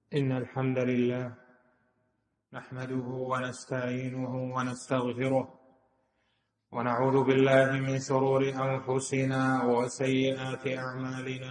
إن الحمد لله نحمده ونستعينه ونستغفره ونعوذ بالله من شرور أنفسنا وسيئات أعمالنا.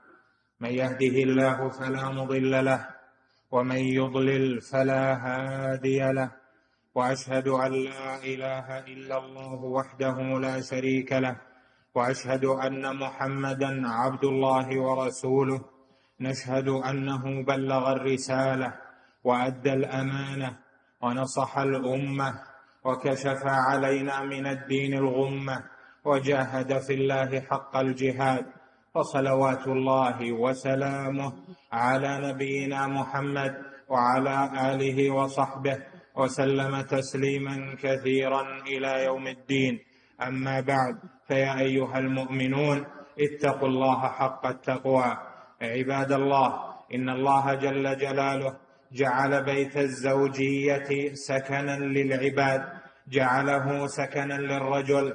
من يهده الله فلا مضل له ومن يضلل فلا هادي له، وأشهد أن لا إله إلا الله وحده لا شريك له، وأشهد أن محمدا عبد الله ورسوله. نشهد أنه بلغ الرسالة وأدى الأمانة ونصح الأمة وكشف علينا من الدين الغمة، وجاهد في الله حق الجهاد، فصلوات الله وسلامه على نبينا محمد وعلى آله وصحبه وسلم تسليما كثيرا إلى يوم الدين. أما بعد، فيا أيها المؤمنون اتقوا الله حق التقوى. عباد الله، إن الله جل جلاله جعل بيت الزوجية سكنا للعباد، جعله سكنا للرجل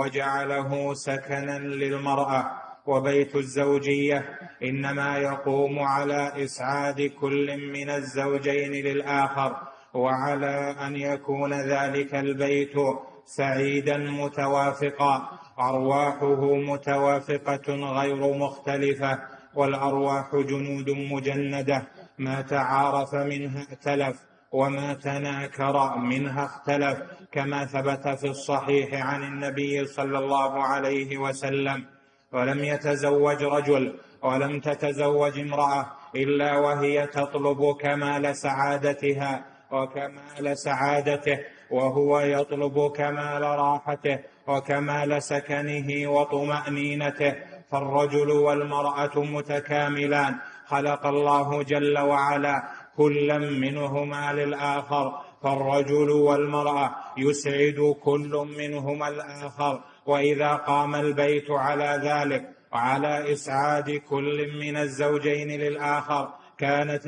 وجعله سكنا للمرأة. وبيت الزوجية إنما يقوم على إسعاد كل من الزوجين للآخر، وعلى أن يكون ذلك البيت سعيدا متوافقا، أرواحه متوافقة غير مختلفة، والأرواح جنود مجندة، ما تعارف منها ائتلف وما تناكر منها اختلف، كما ثبت في الصحيح عن النبي صلى الله عليه وسلم: ولم يتزوج رجل ولم تتزوج امرأة إلا وهي تطلب كمال سعادتها وكمال سعادته، وهو يطلب كمال راحته وكمال سكنه وطمأنينته. فالرجل والمرأة متكاملان، خلق الله جل وعلا كلا منهما للآخر، فالرجل والمرأة يسعد كل منهما الآخر. وإذا قام البيت على ذلك وعلى إسعاد كل من الزوجين للآخر، كانت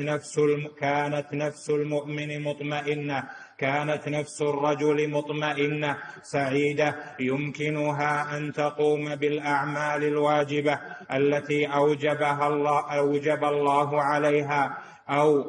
نفس المؤمن مطمئنة، كانت نفس الرجل مطمئنة سعيدة، يمكنها أن تقوم بالأعمال الواجبة التي أوجب الله عليها أو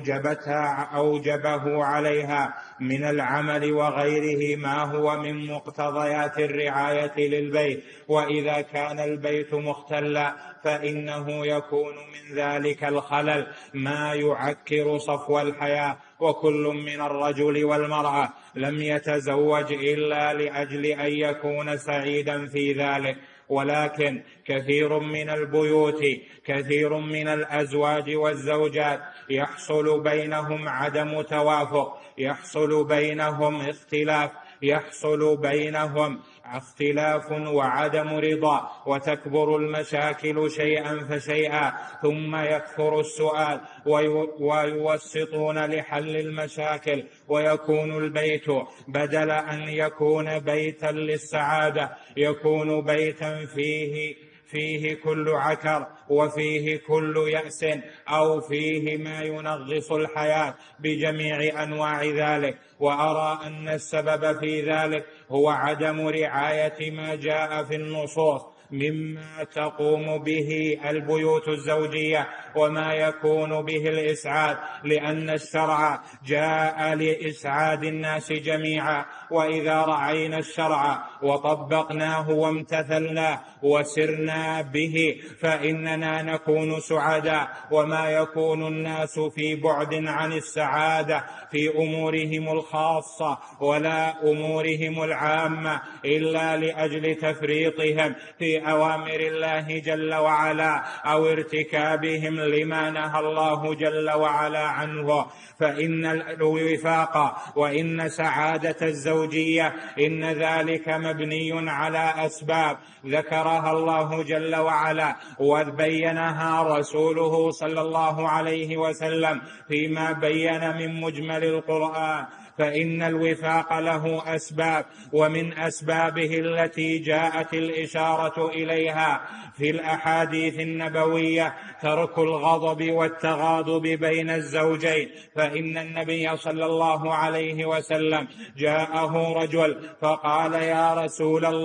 أوجبه عليها من العمل وغيره، ما هو من مقتضيات الرعاية للبيت. وإذا كان البيت مختلا فإنه يكون من ذلك الخلل ما يعكر صفو الحياة. وكل من الرجل والمرأة لم يتزوج إلا لأجل أن يكون سعيدا في ذلك، ولكن كثير من البيوت، كثير من الأزواج والزوجات يحصل بينهم عدم توافق، يحصل بينهم اختلاف وعدم رضا، وتكبر المشاكل شيئا فشيئا، ثم يكثر السؤال ويوسطون لحل المشاكل، ويكون البيت بدل أن يكون بيتا للسعادة يكون بيتا فيه كل عكر، وفيه كل يأس، أو فيه ما ينغص الحياة بجميع أنواع ذلك. وأرى أن السبب في ذلك هو عدم رعاية ما جاء في النصوص مما تقوم به البيوت الزوجية وما يكون به الإسعاد، لأن الشرع جاء لإسعاد الناس جميعا. وإذا رعينا الشرع وطبقناه وامتثلناه وسرنا به فإننا نكون سعداء. وما يكون الناس في بعد عن السعادة في أمورهم الخاصة ولا أمورهم العامة إلا لأجل تفريطهم في أوامر الله جل وعلا أو ارتكابهم لما نهى الله جل وعلا عنه. فإن الوفاق وإن سعادة الزوجية إن ذلك مبني على أسباب ذكرها الله جل وعلا وبينها رسوله صلى الله عليه وسلم فيما بين من مجمل القرآن. فإن الوفاق له أسباب، ومن أسبابه التي جاءت الإشارة إليها في الأحاديث النبوية ترك الغضب والتغاضب بين الزوجين. فإن النبي صلى الله عليه وسلم جاءه رجل فقال: يا رسول الله،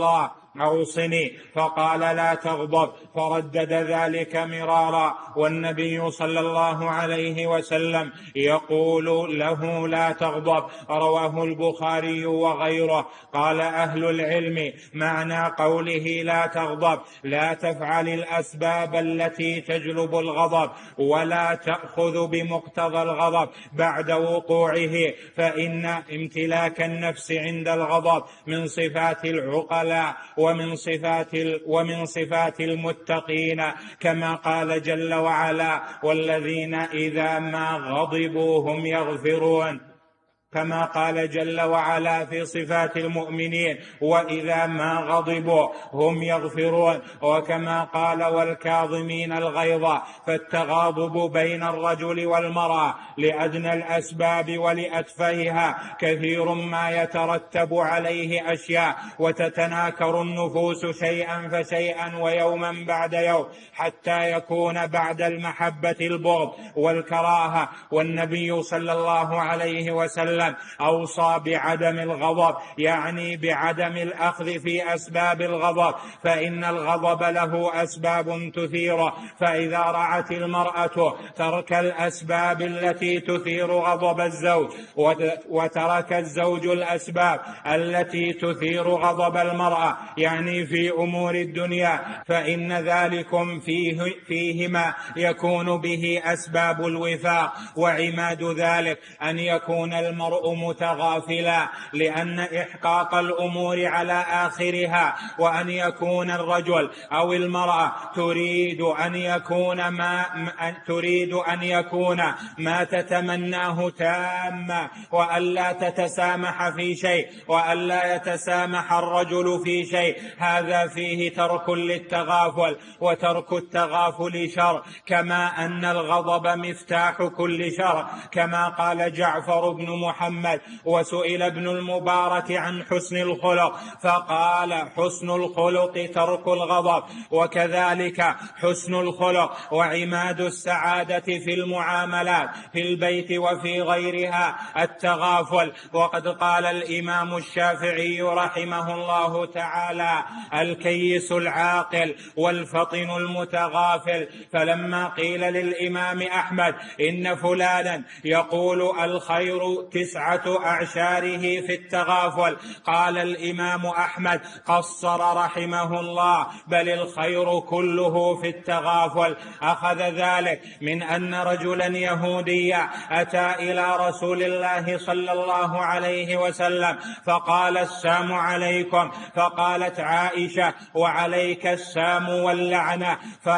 أوصني، فقال لا تغضب، فردد ذلك مرارا، والنبي صلى الله عليه وسلم يقول له لا تغضب. رواه البخاري وغيره. قال أهل العلم معنى قوله لا تغضب: لا تفعل الأسباب التي تجلب الغضب، ولا تأخذ بمقتضى الغضب بعد وقوعه، فإن امتلاك النفس عند الغضب من صفات العقلاء ومن صفات المتقين، كما قال جل وعلا: والذين إذا ما غضبوا هم يغفرون، كما قال جل وعلا في صفات المؤمنين: وإذا ما غضبوا هم يغفرون، وكما قال: والكاظمين الغيظ. فالتغاضب بين الرجل والمرأة لأدنى الأسباب ولأتفهها كثير ما يترتب عليه أشياء، وتتناكر النفوس شيئا فشيئا ويوما بعد يوم، حتى يكون بعد المحبة البغض والكراهة. والنبي صلى الله عليه وسلم أوصى بعدم الغضب، يعني بعدم الأخذ في أسباب الغضب، فإن الغضب له أسباب تثيره، فإذا رعت المرأة ترك الأسباب التي تثير غضب الزوج، وترك الزوج الأسباب التي تثير غضب المرأة، يعني في أمور الدنيا، فإن ذلكم فيهما يكون به أسباب الوفاق. وعماد ذلك أن يكون المرء متغافلا، لأن إحقاق الأمور على آخرها، وأن يكون الرجل أو المرأة تريد أن يكون ما تتمناه تاما، وألا تتسامح في شيء، وألا يتسامح الرجل في شيء، هذا فيه ترك للتغافل، وترك التغافل شر، كما أن الغضب مفتاح كل شر، كما قال جعفر بن محمد: وسئل ابن المبارك عن حسن الخلق فقال: حسن الخلق ترك الغضب. وكذلك حسن الخلق وعماد السعادة في المعاملات في البيت وفي غيرها التغافل. وقد قال الإمام الشافعي رحمه الله تعالى: الكيس العاقل والفطن المتغافل. فلما قيل للإمام أحمد إن فلانا يقول الخير 9 أعشاره في التغافل، قال الإمام أحمد: قصر رحمه الله، بل الخير كله في التغافل. أخذ ذلك من أن رجلا يهوديا أتى إلى رسول الله صلى الله عليه وسلم فقال: السلام عليكم. فقالت عائشة: وعليك السلام واللعنة.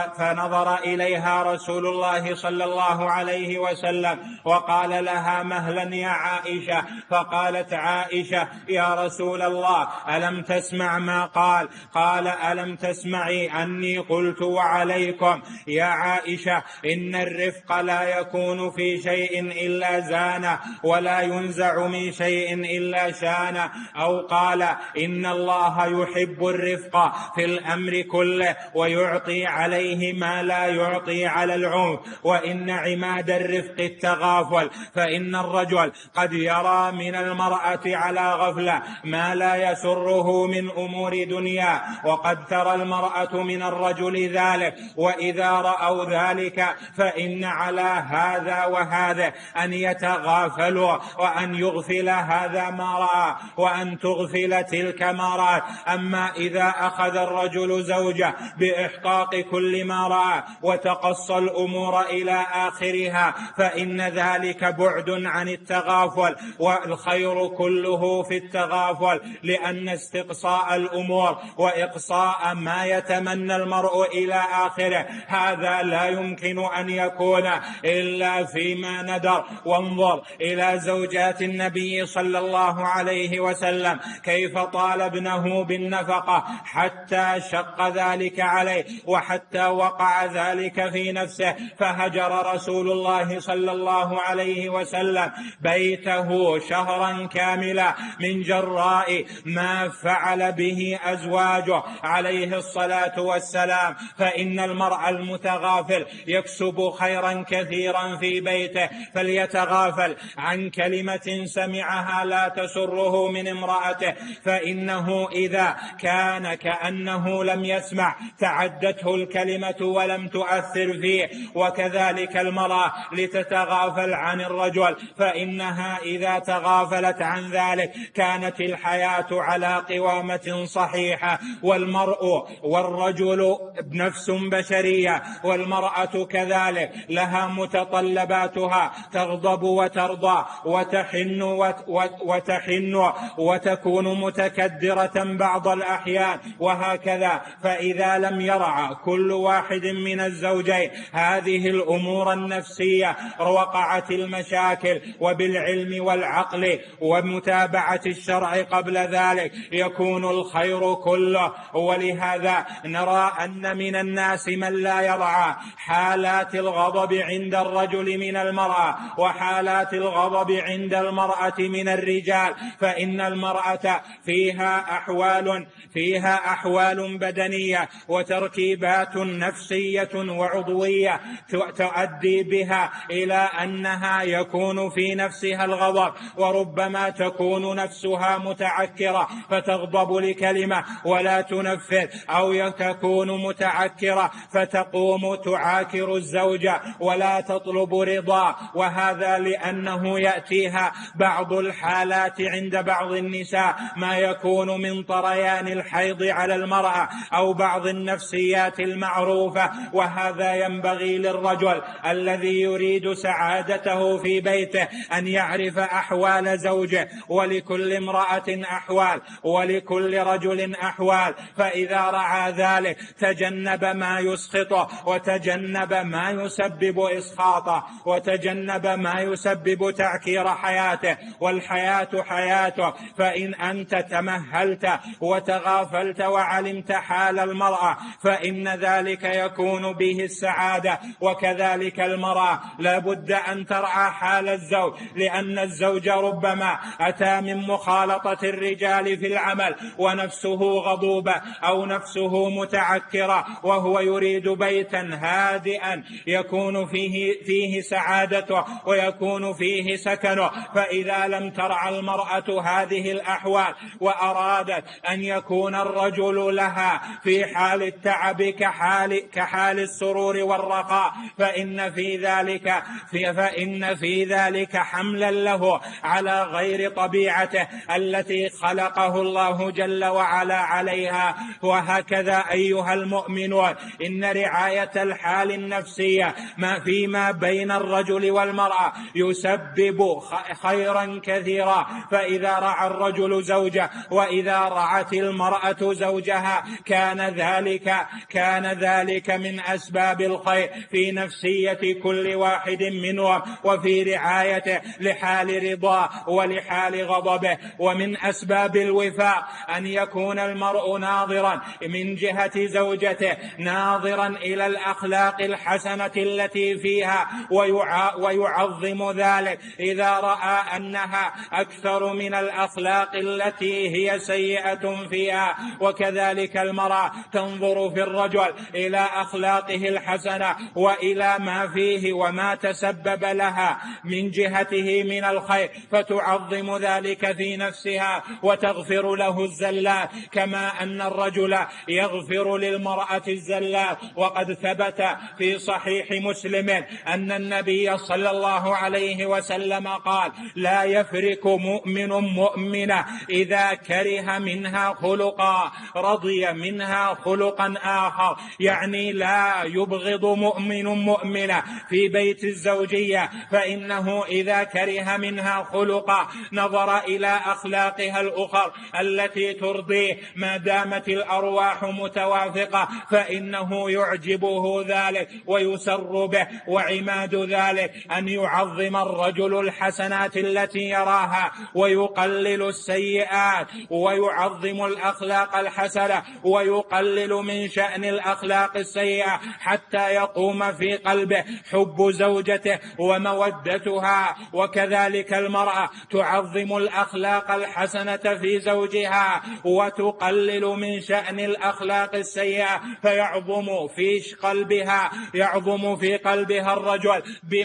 فنظر إليها رسول الله صلى الله عليه وسلم وقال لها: مهلا يا عائشة. فقالت عائشة: يا رسول الله، ألم تسمع ما قال؟ قال: ألم تسمعي أني قلت وعليكم؟ يا عائشة، إن الرفق لا يكون في شيء إلا زانه، ولا ينزع من شيء إلا شانه. أو قال: إن الله يحب الرفق في الأمر كله، ويعطي عليه ما لا يعطي على العنف. وإن عماد الرفق التغافل، فإن الرجل قد يرى من المرأة على غفلة ما لا يسره من أمور دنيا، وقد ترى المرأة من الرجل ذلك، وإذا رأوا ذلك فإن على هذا وهذا أن يتغافلوا، وأن يغفل هذا ما رأى، وأن تغفل تلك ما رأت. أما إذا أخذ الرجل زوجه بإحقاق كل ما رأى وتقصى الأمور إلى آخرها، فإن ذلك بعد عن التغافل، والخير كله في التغافل، لأن استقصاء الأمور وإقصاء ما يتمنى المرء إلى آخره هذا لا يمكن أن يكون إلا فيما ندر. وانظر إلى زوجات النبي صلى الله عليه وسلم كيف طالبنه بالنفقة حتى شق ذلك عليه، وحتى وقع ذلك في نفسه، فهجر رسول الله صلى الله عليه وسلم بيت بيته شهرا كاملا من جراء ما فعل به أزواجه عليه الصلاة والسلام، فإن المرء المتغافل يكسب خيرا كثيرا في بيته، فليتغافل عن كلمة سمعها لا تسره من امرأته، فإنه إذا كان كأنه لم يسمع تعدته الكلمة ولم تؤثر فيه. وكذلك المرأة لتتغافل عن الرجل، فإنها إذا تغافلت عن ذلك كانت الحياة على قوامة صحيحة. والرجل نفس بشرية، والمرأة كذلك لها متطلباتها، تغضب وترضى وتحن وتكون متكدرة بعض الأحيان وهكذا. فإذا لم يرعى كل واحد من الزوجين هذه الأمور النفسية وقعت المشاكل، وبالعلم والعقل ومتابعة الشرع قبل ذلك يكون الخير كله. ولهذا نرى أن من الناس من لا يرعى حالات الغضب عند الرجل من المرأة، وحالات الغضب عند المرأة من الرجال، فإن المرأة فيها أحوال بدنية وتركيبات نفسية وعضوية تؤدي بها إلى أنها يكون في نفسها الغضب، وربما تكون نفسها متعكرة فتغضب لكلمة ولا تنفذ، أو تكون متعكرة فتقوم تعاكر الزوجة ولا تطلب رضا. وهذا لأنه يأتيها بعض الحالات عند بعض النساء ما يكون من طريان الحيض على المرأة أو بعض النفسيات المعروفة. وهذا ينبغي للرجل الذي يريد سعادته في بيته أن يعرف أحوال زوجه، ولكل امرأة أحوال ولكل رجل أحوال، فإذا رعى ذلك تجنب ما يسخطه وتجنب ما يسبب إسخاطه وتجنب ما يسبب تعكير حياته، والحياة حياته. فإن أنت تمهلت وتغافلت وعلمت حال المرأة فإن ذلك يكون به السعادة. وكذلك المرأة لا بد أن ترعى حال الزوج، لأن الزوج ربما أتى من مخالطة الرجال في العمل ونفسه غضوبة أو نفسه متعكرة، وهو يريد بيتا هادئا يكون فيه سعادته ويكون فيه سكنه. فإذا لم ترعى المرأة هذه الأحوال وأرادت أن يكون الرجل لها في حال التعب كحال السرور والرخاء، فإن في ذلك حملا له على غير طبيعته التي خلقه الله جل وعلا عليها. وهكذا أيها المؤمنون، إن رعاية الحال النفسية فيما بين الرجل والمرأة يسبب خيرا كثيرا. فإذا رعى الرجل زوجه وإذا رعت المرأة زوجها كان ذلك من أسباب الخير في نفسية كل واحد منهم وفي رعايته لحال رضاه ولحال غضبه. ومن أسباب الوفاء أن يكون المرء ناظرا من جهة زوجته، ناظرا إلى الأخلاق الحسنة التي فيها ويعظم ذلك إذا رأى أنها أكثر من الأخلاق التي هي سيئة فيها. وكذلك المرأة تنظر في الرجل إلى أخلاقه الحسنة وإلى ما فيه وما تسبب لها من جهته من الخير، فتعظم ذلك في نفسها وتغفر له الزلات، كما أن الرجل يغفر للمرأة الزلات. وقد ثبت في صحيح مسلم أن النبي صلى الله عليه وسلم قال: لا يفرق مؤمن مؤمنة إذا كره منها خلقا رضي منها خلقا آخر، يعني لا يبغض مؤمن مؤمنة في بيت الزوجية، فإنه إذا كره منها خلقا نظر إلى أخلاقها الأخر التي ترضيه ما دامت الأرواح متوافقة، فإنه يعجبه ذلك ويسر به. وعماد ذلك أن يعظم الرجل الحسنات التي يراها ويقلل السيئات، ويعظم الأخلاق الحسنة ويقلل من شأن الأخلاق السيئة، حتى يقوم في قلبه حب زوجته ومودتها. وكذلك كذلك المرأة تعظم الأخلاق الحسنة في زوجها وتقلل من شأن الأخلاق السيئة، فيعظم في قلبها الرجل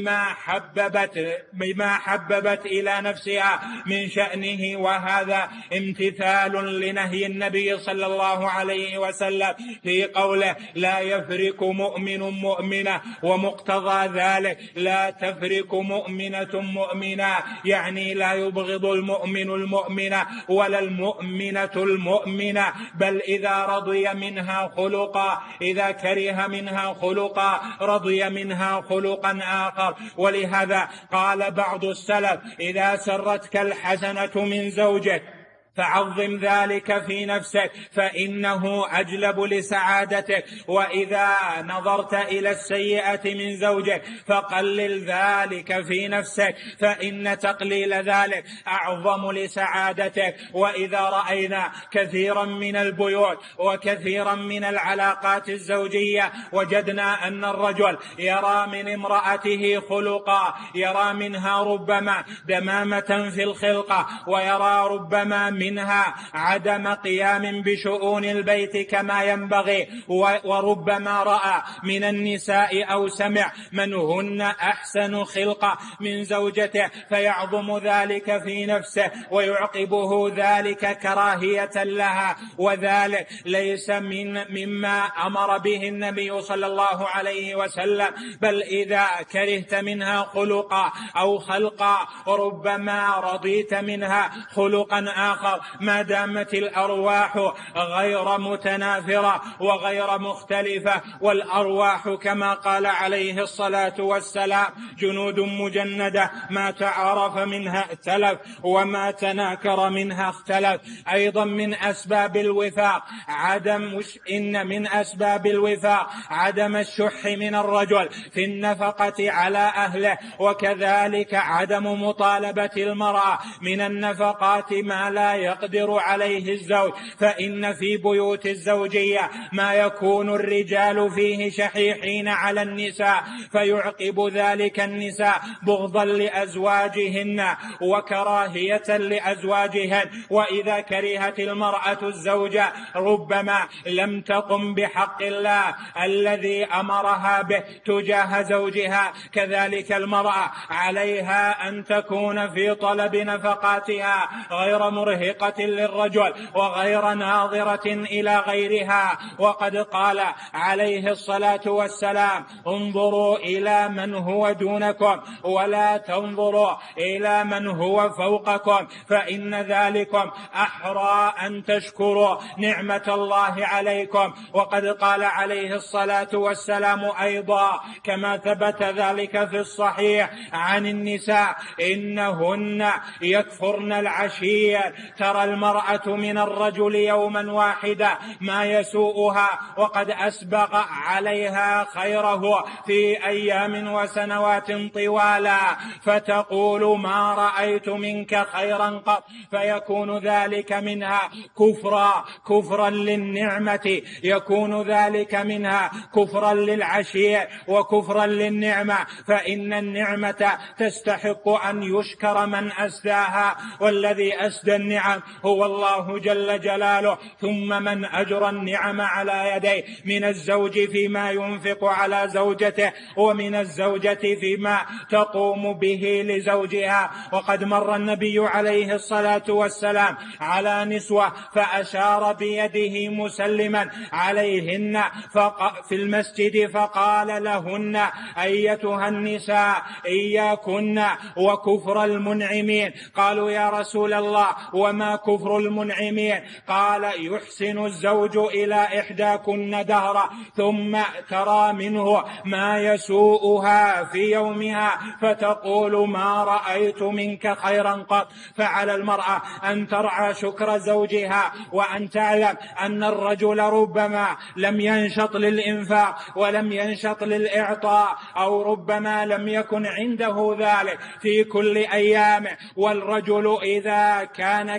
بما حببت إلى نفسها من شأنه. وهذا امتثال لنهي النبي صلى الله عليه وسلم في قوله لا يفرق مؤمن مؤمنة، ومقتضى ذلك لا تفرق مؤمنة مؤمنة، يعني لا يبغض المؤمن المؤمنة ولا المؤمنة المؤمنة، بل إذا رضي منها خلقا، إذا كره منها خلقا رضي منها خلقا آخر. ولهذا قال بعض السلف إذا سرتك الحسنة من زوجك فعظم ذلك في نفسك فإنه أجلب لسعادتك، وإذا نظرت إلى السيئة من زوجك فقلل ذلك في نفسك فإن تقليل ذلك أعظم لسعادتك. وإذا رأينا كثيرا من البيوت وكثيرا من العلاقات الزوجية وجدنا أن الرجل يرى من امرأته خلقا، يرى منها ربما دمامة في الخلقة، ويرى ربما منها عدم قيام بشؤون البيت كما ينبغي، وربما رأى من النساء أو سمع من هن أحسن خلقة من زوجته فيعظم ذلك في نفسه ويعقبه ذلك كراهية لها، وذلك ليس مما أمر به النبي صلى الله عليه وسلم، بل إذا كرهت منها خلقا أو خلقا ربما رضيت منها خلقا آخر، ما دامت الأرواح غير متنافرة وغير مختلفة. والأرواح كما قال عليه الصلاة والسلام جنود مجندة ما تعارف منها ائتلف وما تناكر منها اختلف. أيضا من أسباب الوفاق عدم الشح من الرجل في النفقة على أهله، وكذلك عدم مطالبة المرأة من النفقات ما لا يقدر عليه الزوج، فإن في بيوت الزوجية ما يكون الرجال فيه شحيحين على النساء فيعقب ذلك النساء بغضا لأزواجهن وكراهية لأزواجهن. وإذا كرهت المرأة الزوجة ربما لم تقم بحق الله الذي أمرها به تجاه زوجها، كذلك المرأة عليها أن تكون في طلب نفقاتها غير مرهقة للرجل وغير ناظرة إلى غيرها. وقد قال عليه الصلاة والسلام انظروا إلى من هو دونكم ولا تنظروا إلى من هو فوقكم، فإن ذلكم أحرى أن تشكروا نعمة الله عليكم. وقد قال عليه الصلاة والسلام أيضا كما ثبت ذلك في الصحيح عن النساء إنهن يكفرن العشير، ترى المرأة من الرجل يوما واحدا ما يسوءها وقد أسبغ عليها خيره في أيام وسنوات طوالا، فتقول ما رأيت منك خيرا قط، فيكون ذلك منها كفرا للنعمة، يكون ذلك منها كفرا للعشير وكفرا للنعمة، فإن النعمة تستحق أن يشكر من أسداها، والذي أسدى النعم هو الله جل جلاله. ثم من أجرى النعم على يديه من الزوج فيما ينفق على زوجته، ومن الزوجة فيما تقوم به لزوجها. وقد مر النبي عليه الصلاة والسلام على نسوة فأشار بيده مسلما عليهن في المسجد فقال لهن أيتها النساء إياكن وكفر المنعمين. قالوا يا رسول الله وما كفر المنعمين؟ قال يحسن الزوج إلى إحداكن دهرا ثم ترى منه ما يسوءها في يومها فتقول ما رأيت منك خيرا قط. فعلى المرأة أن ترعى شكر زوجها، وأن تعلم أن الرجل ربما لم ينشط للإنفاق ولم ينشط للإعطاء، أو ربما لم يكن عنده ذلك في كل أيامه. والرجل إذا كان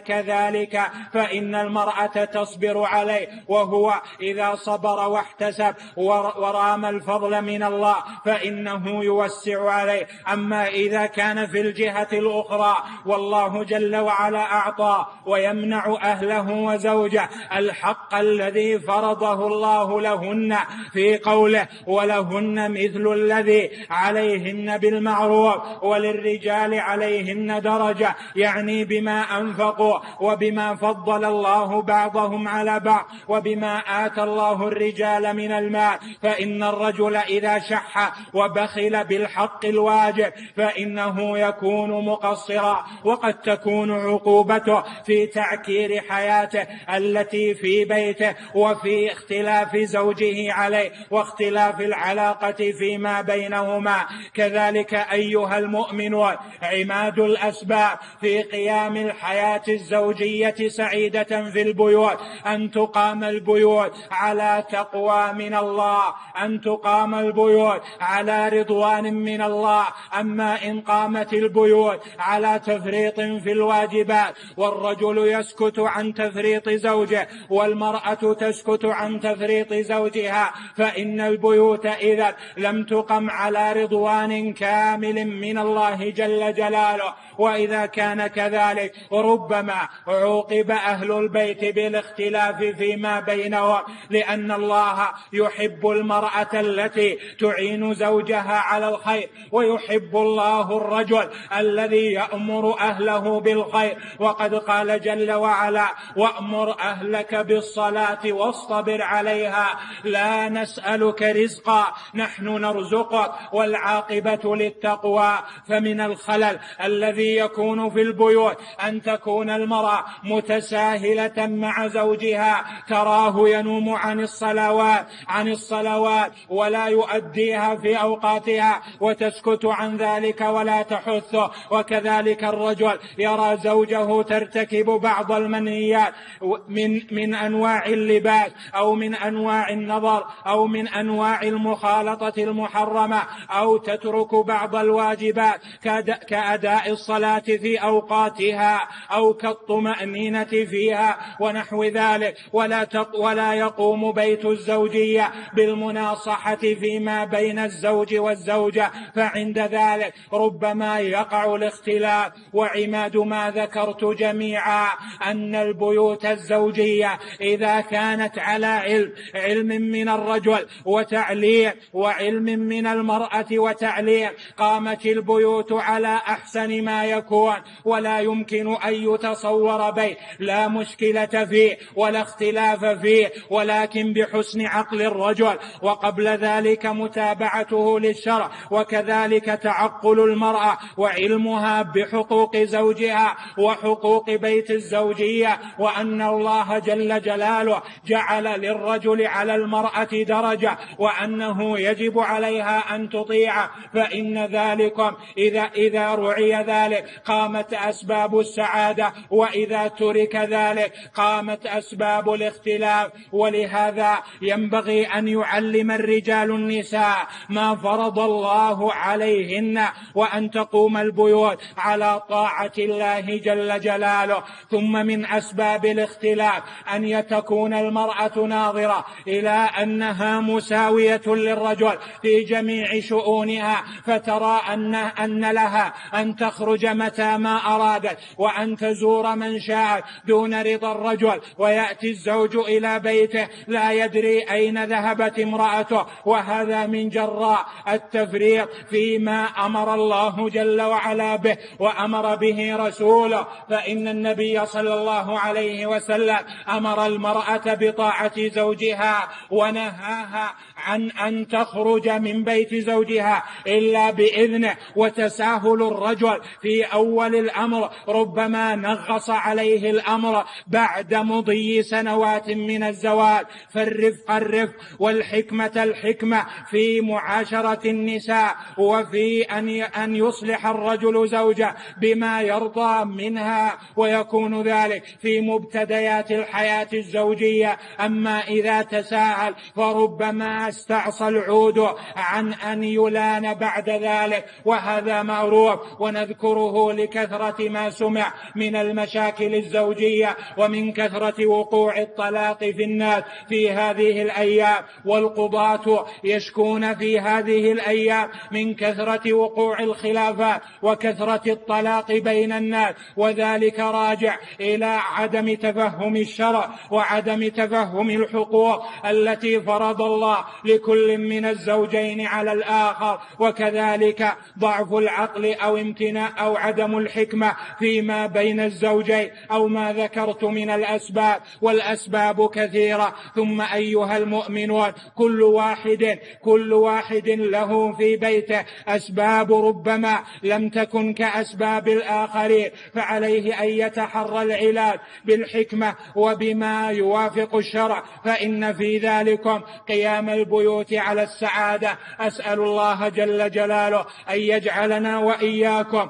كذلك فإن المرأة تصبر عليه، وهو إذا صبر واحتسب ورام الفضل من الله فإنه يوسع عليه. أما إذا كان في الجهة الأخرى والله جل وعلا أعطى ويمنع أهله وزوجه الحق الذي فرضه الله لهن في قوله ولهن مثل الذي عليهن بالمعروف وللرجال عليهن درجة، يعني بما أنفقوا وبما فضل الله بعضهم على بعض وبما آتى الله الرجال من المال. فإن الرجل إذا شح وبخل بالحق الواجب فإنه يكون مقصرا، وقد تكون عقوبته في تعكير حياته التي في بيته وفي اختلاف زوجه عليه واختلاف العلاقة فيما بينهما. كذلك أيها المؤمنون عماد الأسباب في قيام الحياة الزوجية سعيدة في البيوت أن تقام البيوت على تقوى من الله، أن تقام البيوت على رضوان من الله. أما إن قامت البيوت على تفريط في الواجبات والرجل يسكت عن تفريط زوجه والمرأة تسكت عن تفريط زوجها فإن البيوت إذا لم تقم على رضوان كامل من الله جل جلاله. وإذا كان كذلك ربما عوقب أهل البيت بالاختلاف فيما بينهم، لأن الله يحب المرأة التي تعين زوجها على الخير، ويحب الله الرجل الذي يأمر أهله بالخير. وقد قال جل وعلا وأمر أهلك بالصلاة واصطبر عليها لا نسألك رزقا نحن نرزقك والعاقبة للتقوى. فمن الخلل الذي يكون في البيوت أن تكون المرأة متساهلة مع زوجها، تراه ينوم عن الصلوات ولا يؤديها في أوقاتها وتسكت عن ذلك ولا تحثه. وكذلك الرجل يرى زوجه ترتكب بعض المنهيات من أنواع اللباس أو من أنواع النظر أو من أنواع المخالطة المحرمة، أو تترك بعض الواجبات كأداء الصلاة في أوقاتها أو كالطمأنينة فيها ونحو ذلك، ولا يقوم بيت الزوجية بالمناصحة فيما بين الزوج والزوجة، فعند ذلك ربما يقع الاختلاف. وعماد ما ذكرت جميعا أن البيوت الزوجية إذا كانت على علم من الرجل وتعليم وعلم من المرأة وتعليم قامت البيوت على أحسن ما يكون، ولا يمكن أن يتصور بيت لا مشكلة فيه ولا اختلاف فيه، ولكن بحسن عقل الرجل وقبل ذلك متابعته للشرع، وكذلك تعقل المرأة وعلمها بحقوق زوجها وحقوق بيت الزوجية، وأن الله جل جلاله جعل للرجل على المرأة درجة وأنه يجب عليها أن تطيع. فإن ذلكم إذا رعي ذلك قامت أسباب السعادة، وإذا ترك ذلك قامت أسباب الاختلاف. ولهذا ينبغي أن يعلم الرجال النساء ما فرض الله عليهن، وأن تقوم البيوت على طاعة الله جل جلاله. ثم من أسباب الاختلاف أن تكون المرأة ناظرة إلى أنها مساوية للرجل في جميع شؤونها، فترى أن لها أن تخرج متى ما أرادت وأن تزور من شاءت دون رضا الرجل، ويأتي الزوج إلى بيته لا يدري أين ذهبت امرأته، وهذا من جراء التفريط فيما أمر الله جل وعلا به وأمر به رسوله. فإن النبي صلى الله عليه وسلم أمر المرأة بطاعة زوجها ونهاها عن أن تخرج من بيت زوجها إلا بإذنه. وتساهل الرجل في أول الأمر ربما نغص عليه الأمر بعد مضي سنوات من الزواج. فالرفق الرفق والحكمة الحكمة في معاشرة النساء، وفي أن يصلح الرجل زوجه بما يرضى منها، ويكون ذلك في مبتديات الحياة الزوجية. أما إذا تساهل فربما ما استعصى العود عن أن يلان بعد ذلك، وهذا معروف، ونذكره لكثرة ما سمع من المشاكل الزوجية ومن كثرة وقوع الطلاق في الناس في هذه الأيام. والقضاة يشكون في هذه الأيام من كثرة وقوع الخلافات وكثرة الطلاق بين الناس، وذلك راجع إلى عدم تفهم الشرع وعدم تفهم الحقوق التي فرض الله لكل من الزوجين على الآخر، وكذلك ضعف العقل أو امتناع أو عدم الحكمة فيما بين الزوجين أو ما ذكرت من الأسباب، والأسباب كثيرة. ثم أيها المؤمنون، كل واحد له في بيته أسباب ربما لم تكن كأسباب الآخرين، فعليه أن يتحرى العلاج بالحكمة وبما يوافق الشرع، فإن في ذلكم قيام البيوت على السعادة. أسأل الله جل جلاله أن يجعلنا وإياكم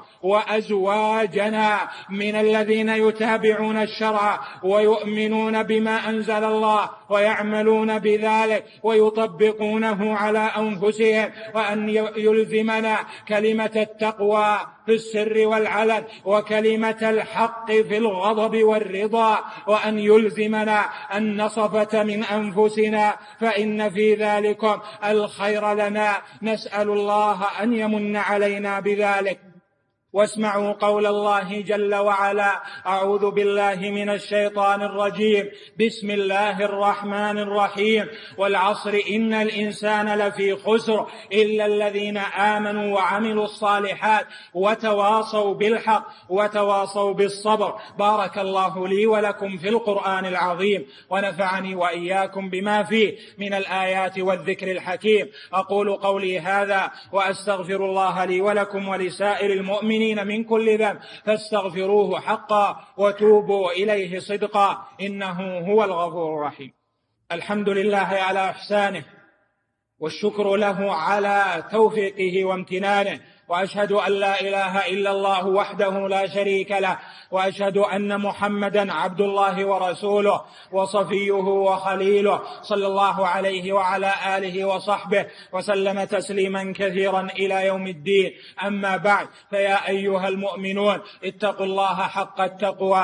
وأزواجنا من الذين يتابعون الشرع ويؤمنون بما أنزل الله ويعملون بذلك ويطبقونه على أنفسهم، وأن يلزمنا كلمة التقوى في السر والعلن وكلمة الحق في الغضب والرضا، وأن يلزمنا النصفة من أنفسنا، فإن في ذلكم الخير لنا. نسأل الله أن يمن علينا بذلك. واسمعوا قول الله جل وعلا: أعوذ بالله من الشيطان الرجيم، بسم الله الرحمن الرحيم، والعصر إن الإنسان لفي خسر إلا الذين آمنوا وعملوا الصالحات وتواصوا بالحق وتواصوا بالصبر. بارك الله لي ولكم في القرآن العظيم، ونفعني وإياكم بما فيه من الآيات والذكر الحكيم. أقول قولي هذا وأستغفر الله لي ولكم ولسائر المؤمنين من كل ذنب، فاستغفروه حقا وتوبوا إليه صدقا، إنه هو الغفور الرحيم. الحمد لله على إحسانه، والشكر له على توفيقه وامتنانه، وأشهد أن لا إله إلا الله وحده لا شريك له، وأشهد أن محمدا عبد الله ورسوله وصفيه وخليله، صلى الله عليه وعلى آله وصحبه وسلم تسليما كثيرا إلى يوم الدين. أما بعد، فيا أيها المؤمنون، اتقوا الله حق التقوى،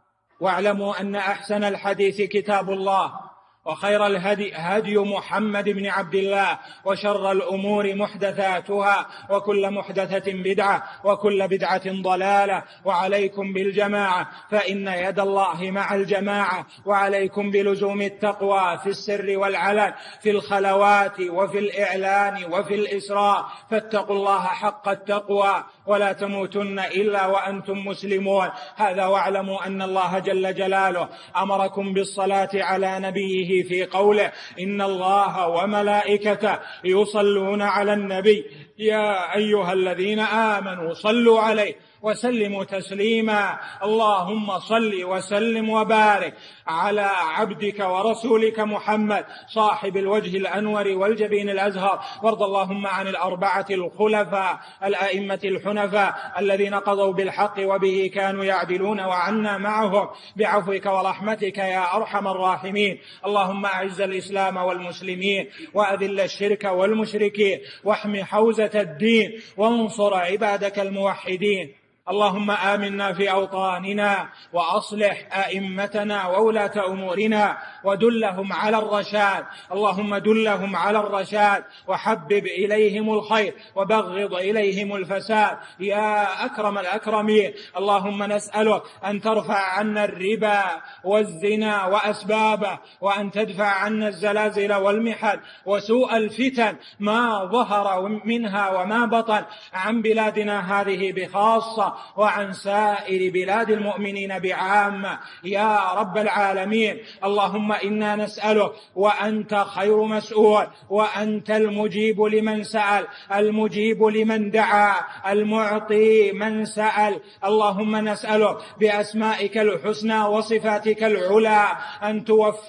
واعلموا أن أحسن الحديث كتاب الله، وخير الهدي هدي محمد بن عبد الله، وشر الأمور محدثاتها، وكل محدثة بدعة، وكل بدعة ضلالة. وعليكم بالجماعة، فإن يد الله مع الجماعة، وعليكم بلزوم التقوى في السر والعلن، في الخلوات وفي الإعلان وفي الإسراء، فاتقوا الله حق التقوى ولا تموتن إلا وأنتم مسلمون. هذا واعلموا أن الله جل جلاله أمركم بالصلاة على نبيه في قوله: إن الله وملائكته يصلون على النبي يا أيها الذين آمنوا صلوا عليه وسلموا تسليما. اللهم صل وسلم وبارك على عبدك ورسولك محمد صاحب الوجه الأنور والجبين الأزهر، وارض اللهم عن الأربعة الخلفاء الأئمة الحنفاء الذين قضوا بالحق وبه كانوا يعدلون، وعنا معهم بعفوك ورحمتك يا أرحم الراحمين. اللهم أعز الإسلام والمسلمين، وأذل الشرك والمشركين، واحم حوزة الدين، وانصر عبادك الموحدين. اللهم آمنا في أوطاننا، وأصلح أئمتنا وولاة أمورنا، ودلهم على الرشاد. اللهم دلهم على الرشاد، وحبب إليهم الخير، وبغض إليهم الفساد يا أكرم الأكرمين. اللهم نسألك أن ترفع عنا الربا والزنا وأسبابه، وأن تدفع عنا الزلازل والمحن وسوء الفتن ما ظهر منها وما بطن عن بلادنا هذه بخاصة، وعن سائر بلاد المؤمنين بعامة يا رب العالمين. اللهم إنا نسألك وأنت خير مسؤول، وأنت المجيب لمن سأل، المجيب لمن دعا، المعطي من سأل. اللهم نسألك بأسمائك الحسنى وصفاتك العلى أن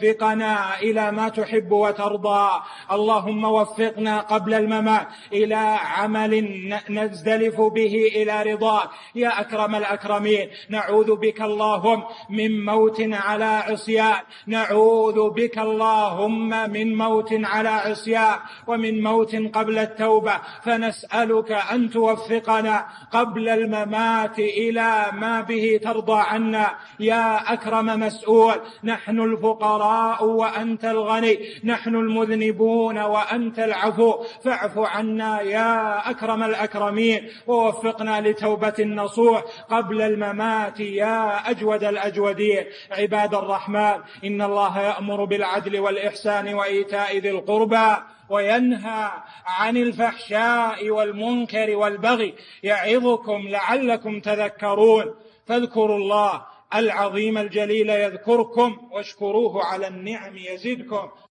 توفقنا إلى ما تحب وترضى. اللهم وفقنا قبل الممات إلى عمل نزدلف به إلى رضاك يا أكرم الأكرمين. نعوذ بك اللهم من موت على عصيان، نعوذ بك اللهم من موت على عصيان ومن موت قبل التوبة، فنسألك أن توفقنا قبل الممات إلى ما به ترضى عنا يا أكرم مسؤول. نحن الفقراء وأنت الغني، نحن المذنبون وأنت العفو، فاعف عنا يا أكرم الأكرمين، ووفقنا لتوبة النصوح قبل الممات يا أجود الأجودين. عباد الرحمن، إن الله يأمر بالعدل والإحسان وإيتاء ذي القربى وينهى عن الفحشاء والمنكر والبغي، يعظكم لعلكم تذكرون. فاذكروا الله العظيم الجليل يذكركم، واشكروه على النعم يزدكم.